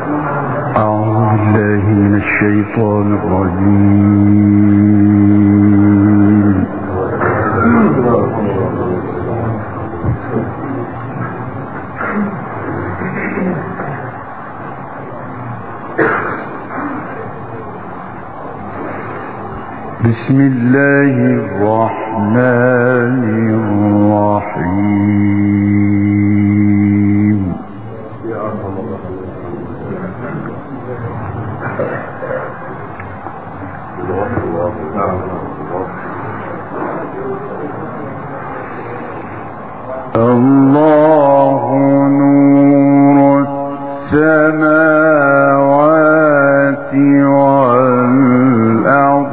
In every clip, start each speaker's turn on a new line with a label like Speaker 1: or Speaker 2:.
Speaker 1: أعوذ بالله من الشيطان الرجيم. بسم الله الرحمن الرحيم. الله نور السماوات والأرض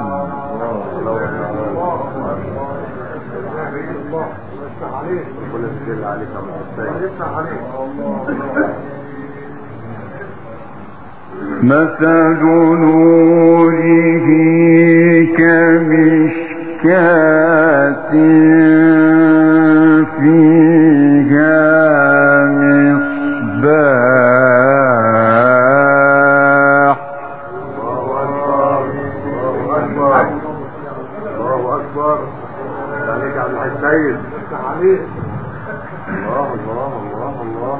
Speaker 1: مثل نوره كمشكاة فيها مصباح.
Speaker 2: الله أكبر. عليك عبد السيد. الله الله الله الله.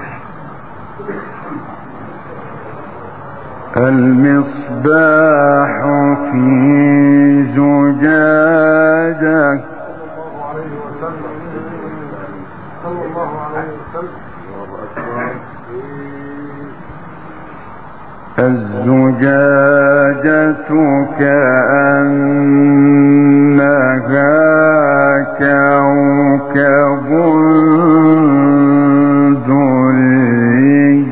Speaker 1: المصباح في زجاجة
Speaker 2: صلى الله عليه وسلم.
Speaker 1: الزجاجة كأنها كوكب دري.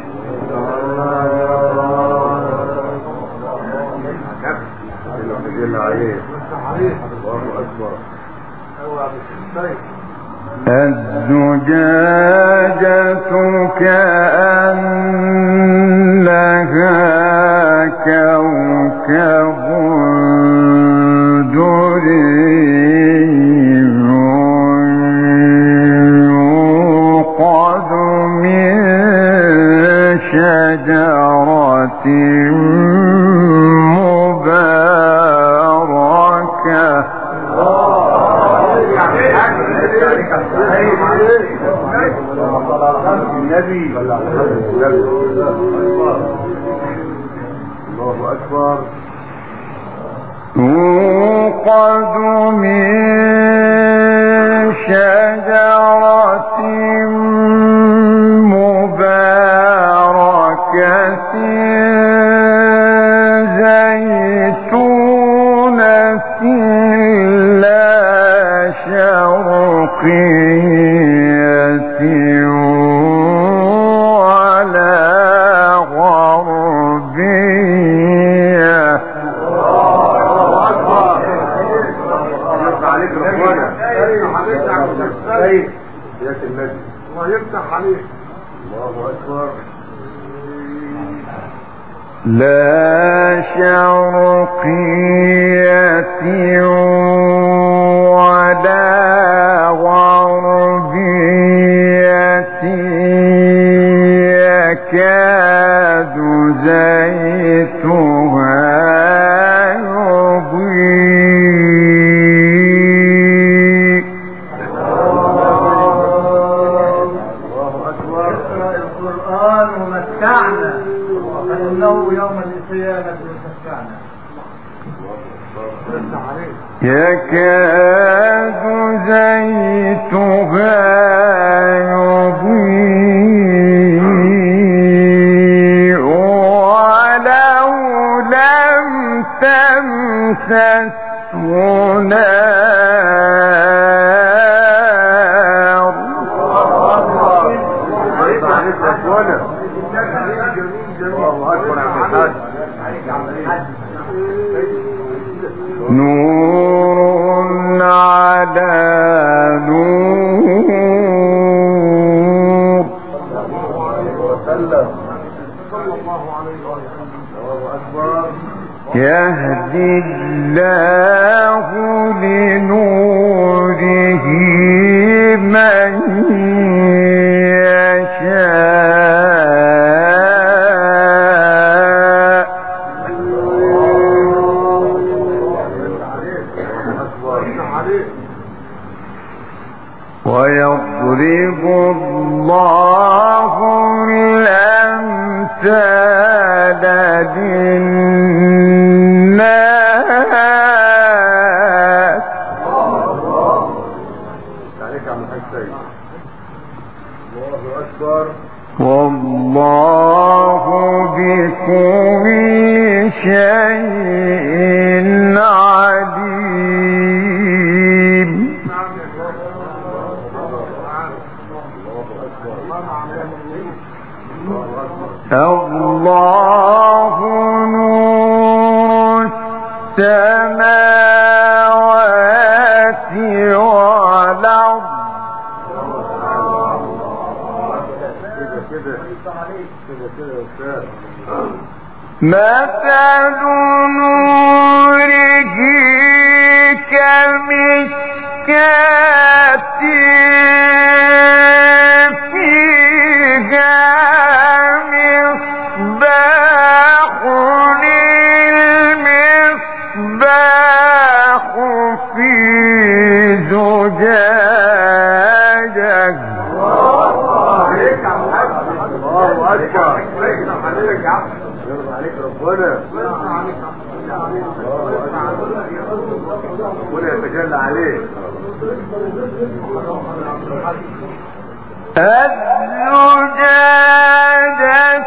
Speaker 1: الزجاجة كأنها كوكب دري يوقد من شجرة مباركة.
Speaker 2: النبي الله أكبر.
Speaker 1: يوقد من شجرة مباركة زيتونة لا شرقية ولا غربية.
Speaker 2: الله يفتح عليك. الله أكبر.
Speaker 1: لا شرقية ولا غربية يكاد زيتها يضيء.
Speaker 2: الله أكبر. القرآن ومتعنا فإنه يوم القيامة يشفعنا.
Speaker 1: يكاد زيتها يضيء ولو لم تمسسه نار. نور على نور. يهدي الله لنوره من يشاء الأمثال للناس.
Speaker 2: عليك يا عم الحسين. الله أكبر.
Speaker 1: والله بكل شيء عليم. الله نور السماوات والأرض. مثل نوره كمشكاة فيها مصباح، المصباح في زجاجة.
Speaker 2: الله أكبر. عليك يا عم. يرضى عليك ربنا. ربنا يتجلى عليك.
Speaker 1: الزجاجة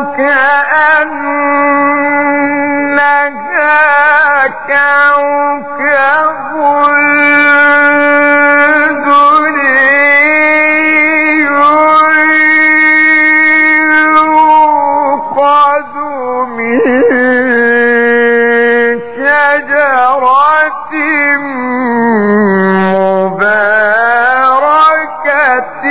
Speaker 1: كأنها كوكب يوقد من شجرة مباركة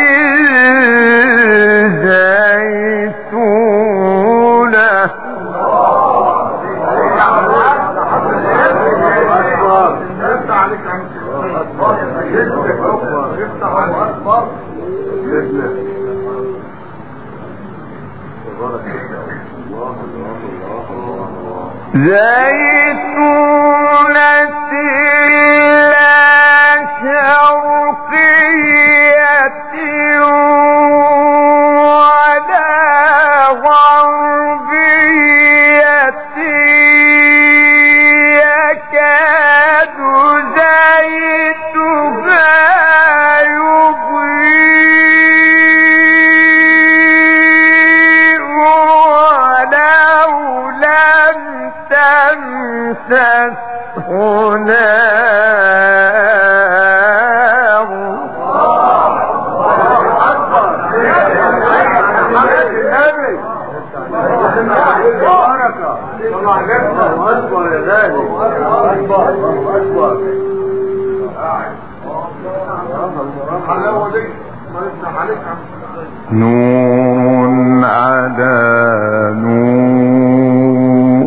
Speaker 1: زيتونة. زيتونة لا شرقية ولا غربية يكاد زيتها يضيء ولو لم تمسسه نار. نور على نور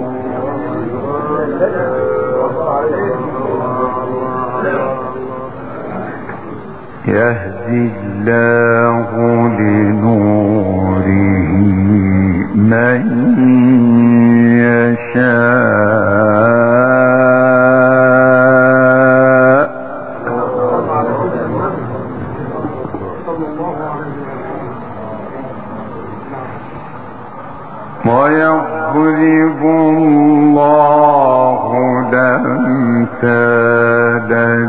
Speaker 1: يهدي الله لنوره من يشاء. ويضرب الله الأمثال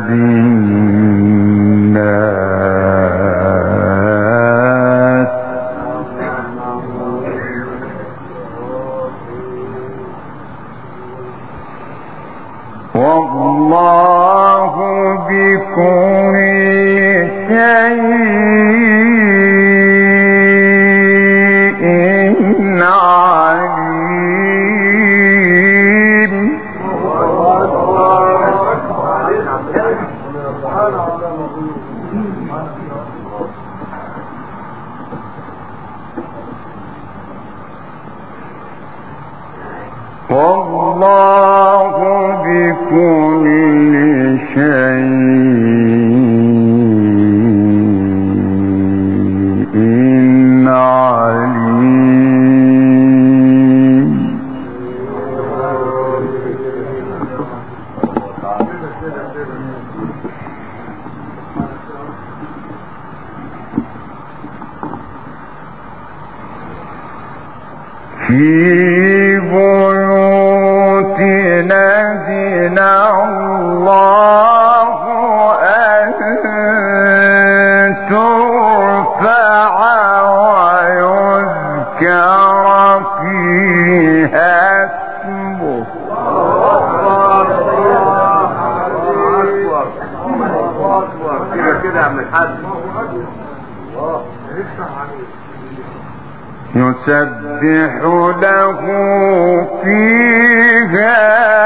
Speaker 1: للناس. والله بكل شيء عليم. والله بكل شيء عليم. في بيوت أذن الله أن ترفع ويذكر فيها اسمه
Speaker 2: كده من حد
Speaker 1: يسبح له فيها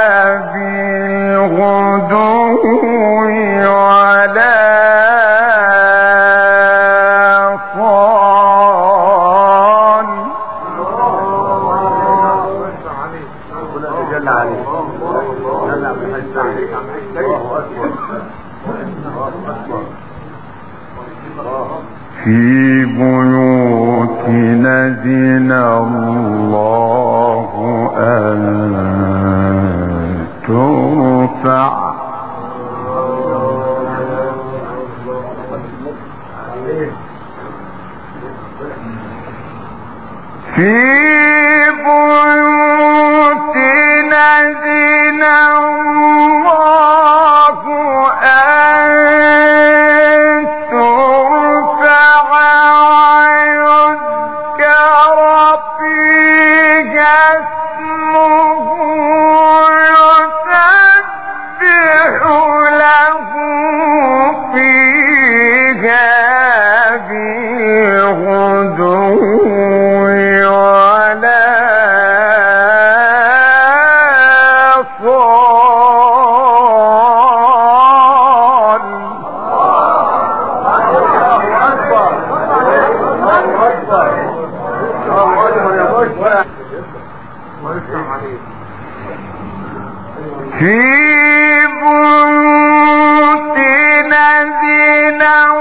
Speaker 1: بالغدو ولا صال
Speaker 2: جل عليه
Speaker 1: في بيوت أذن الله أن ترفع في بيوت أذن الله أن ترفع ويذكر فيها اسمه يسبح له فيها بالغدو ولا في بيوت أذن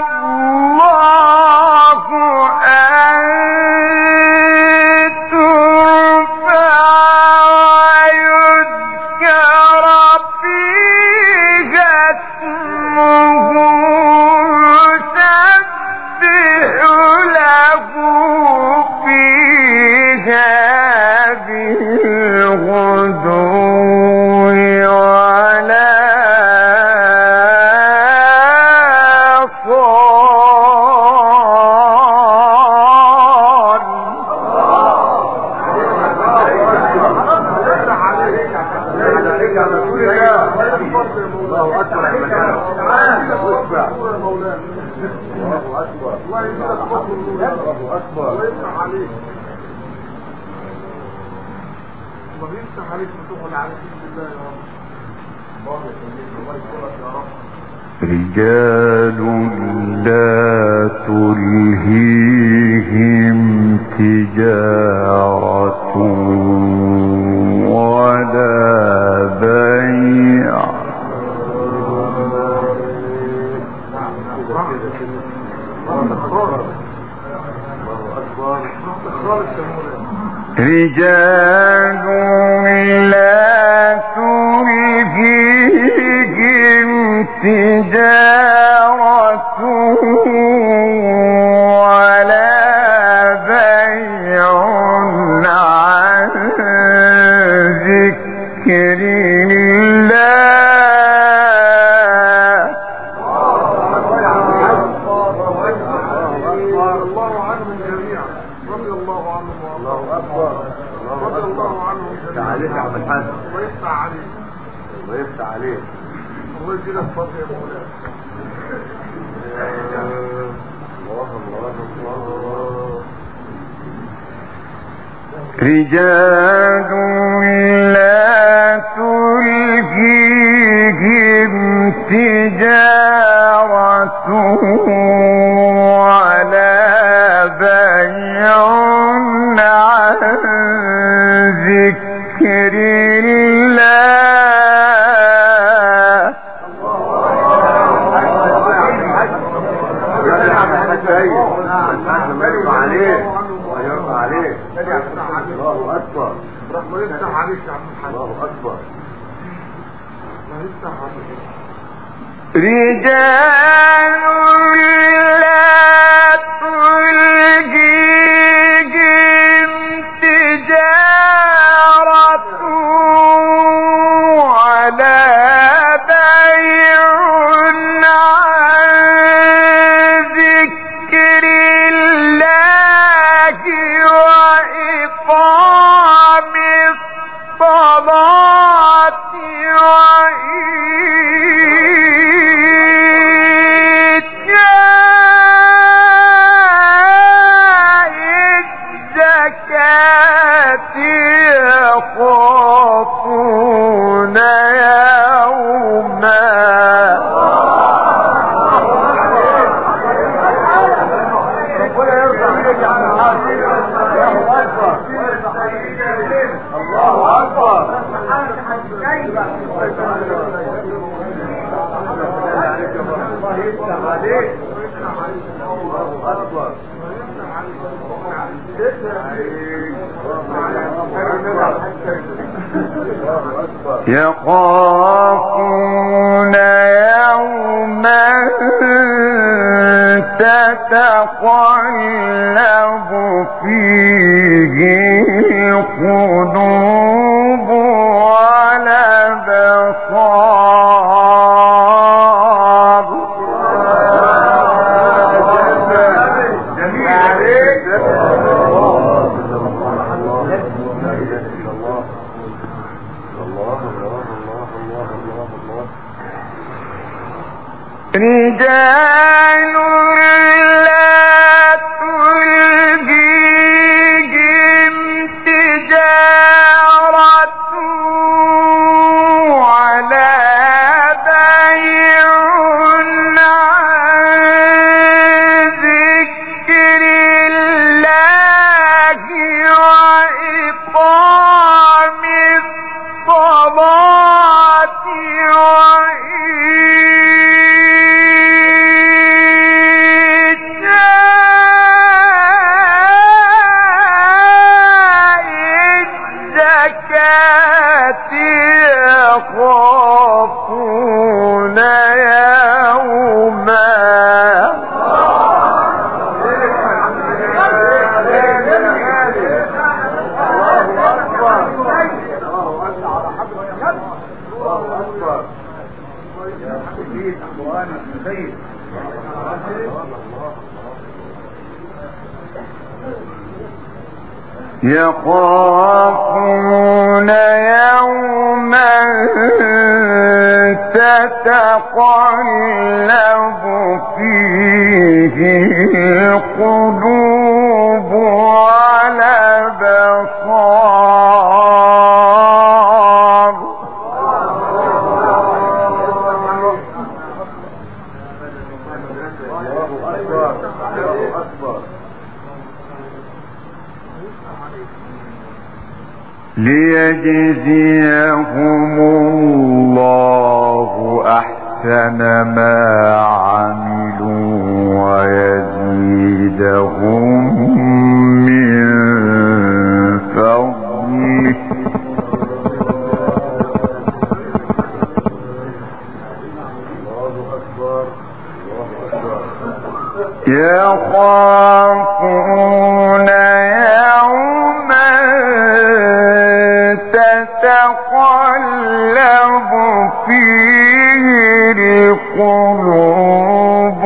Speaker 1: الله أن ترفع ويذكر فيها اسمه يسبح له فيها بالغدو رجال لا تلهيهم تجارة ولا بيع رجال لا تلهيهم تجارة ولا بيع عن ذكر رجال لا تلهيهم تجارة ولا بيع عن ذكر رجال لا تلهيهم تجارة يخافون يوما
Speaker 2: الله أكبر.
Speaker 1: يخافون يوما تتقلب فيه القلوب والأبصار.
Speaker 2: جميل عليك.
Speaker 1: رجال لا تلهيهم تجارة ولا بيع عن ذكر الله وإقام الصلاة يخافون يوما يخافون يوما تتقلب فيه القلوب والأبصار. ليجزيهم الله أحسن ما عملوا ويزيدهم من فضله. يخافون يوما تتقلب فيه القلوب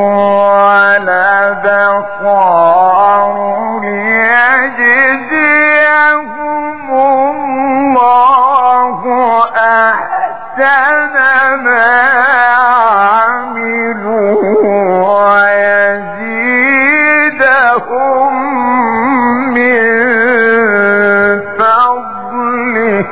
Speaker 1: والأبصار ليجزيهم الله أحسن ما عملوا ويزيدهم من فضله.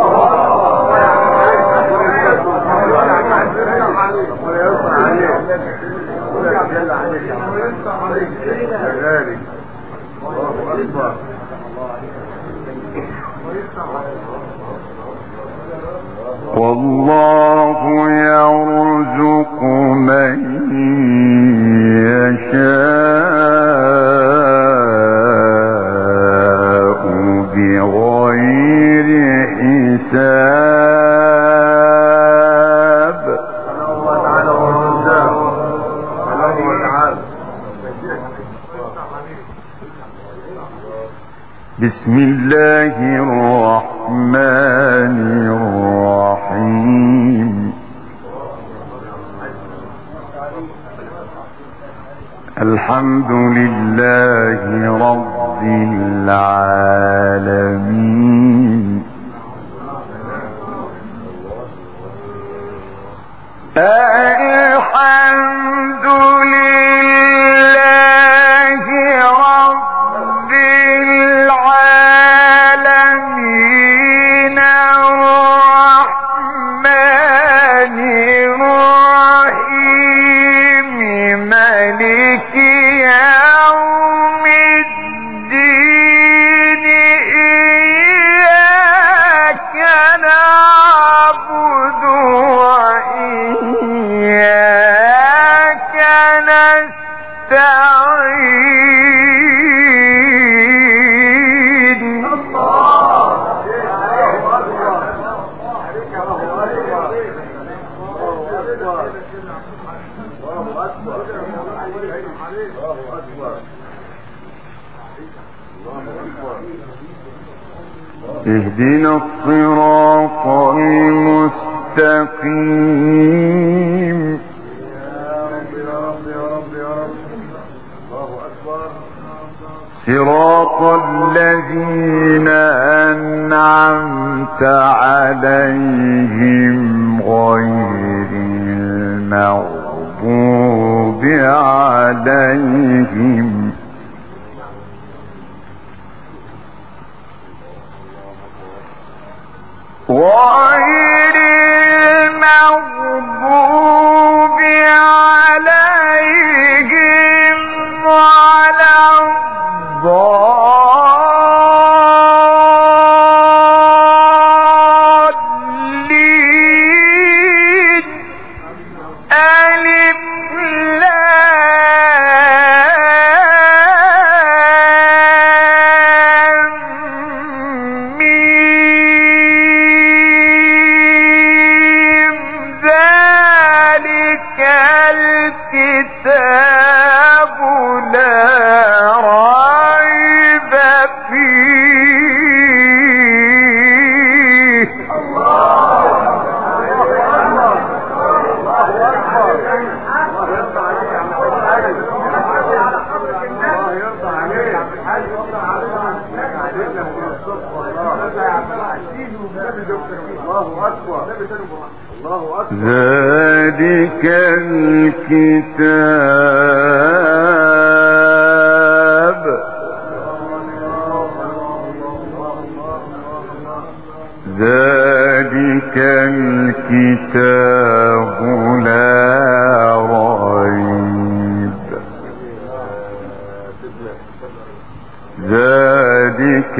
Speaker 1: والله يرزق من يشاء بغير حساب. بسم الله الرحمن الرحيم. الحمد لله رب العالمين. الحمد لله رب العالمين اهدنا الصراط المستقيم صراط الذين أنعمت عليهم غير المغضوب عليهم غير المغضوب عليهم ولا الضالين ألف لام ميم ذلك الكتاب لا ريب فيه ذلك الكتاب ذلك الكتاب لا ريب ذلك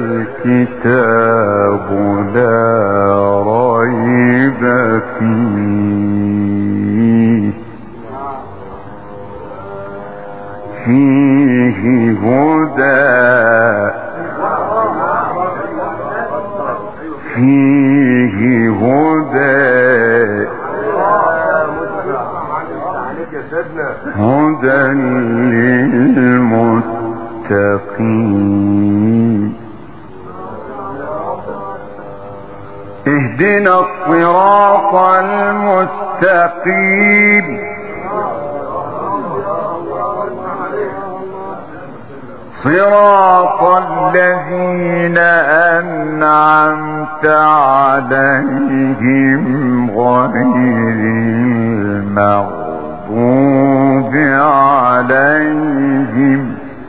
Speaker 1: الكتاب لا ريب فيه هدى هدى للمتقين اهدنا الصراط المستقيم صراط الذين أنعمت عليهم غير المغضوب عليهم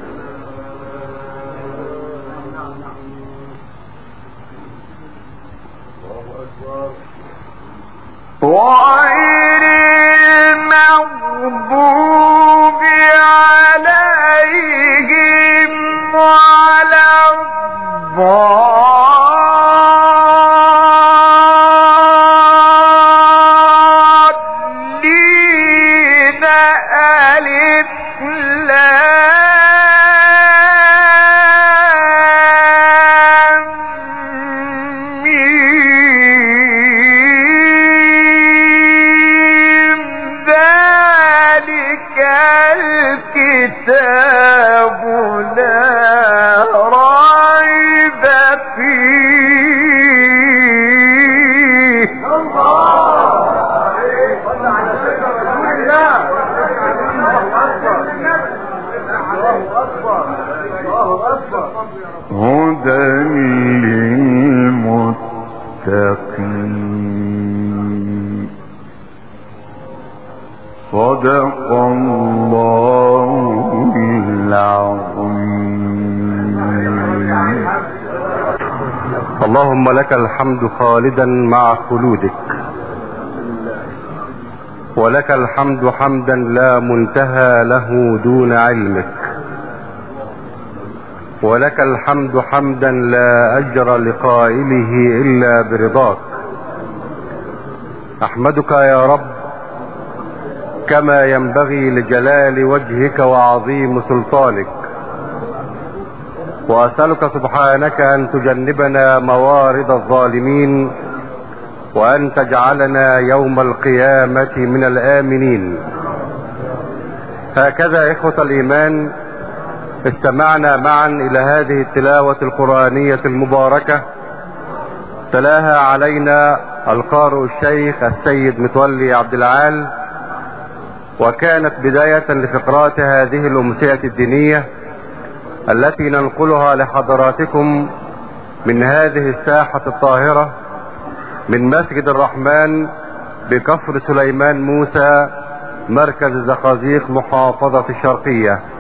Speaker 1: غير المغضوب عليهم ولا الضالين ألف لام ميم ذلك الكتاب لا ريب فيه هدى للمتقين صدق الله العظيم.
Speaker 3: اللهم لك الحمد خالدا مع خلودك، ولك الحمد حمدا لا منتهى له دون علمك، ولك الحمد حمدا لا أجر لقائله إلا برضاك. أحمدك يا رب كما ينبغي لجلال وجهك وعظيم سلطانك، وأسألك سبحانك أن تجنبنا موارد الظالمين، وأن تجعلنا يوم القيامة من الآمنين. هكذا إخوة الإيمان استمعنا معا إلى هذه التلاوة القرآنية المباركة تلاها علينا القارئ الشيخ السيد متولي عبد العال، وكانت بداية لفقرات هذه الأمسية الدينية التي ننقلها لحضراتكم من هذه الساحة الطاهرة من مسجد الرحمن بكفر سليمان موسى، مركز زقازيق، محافظة الشرقية.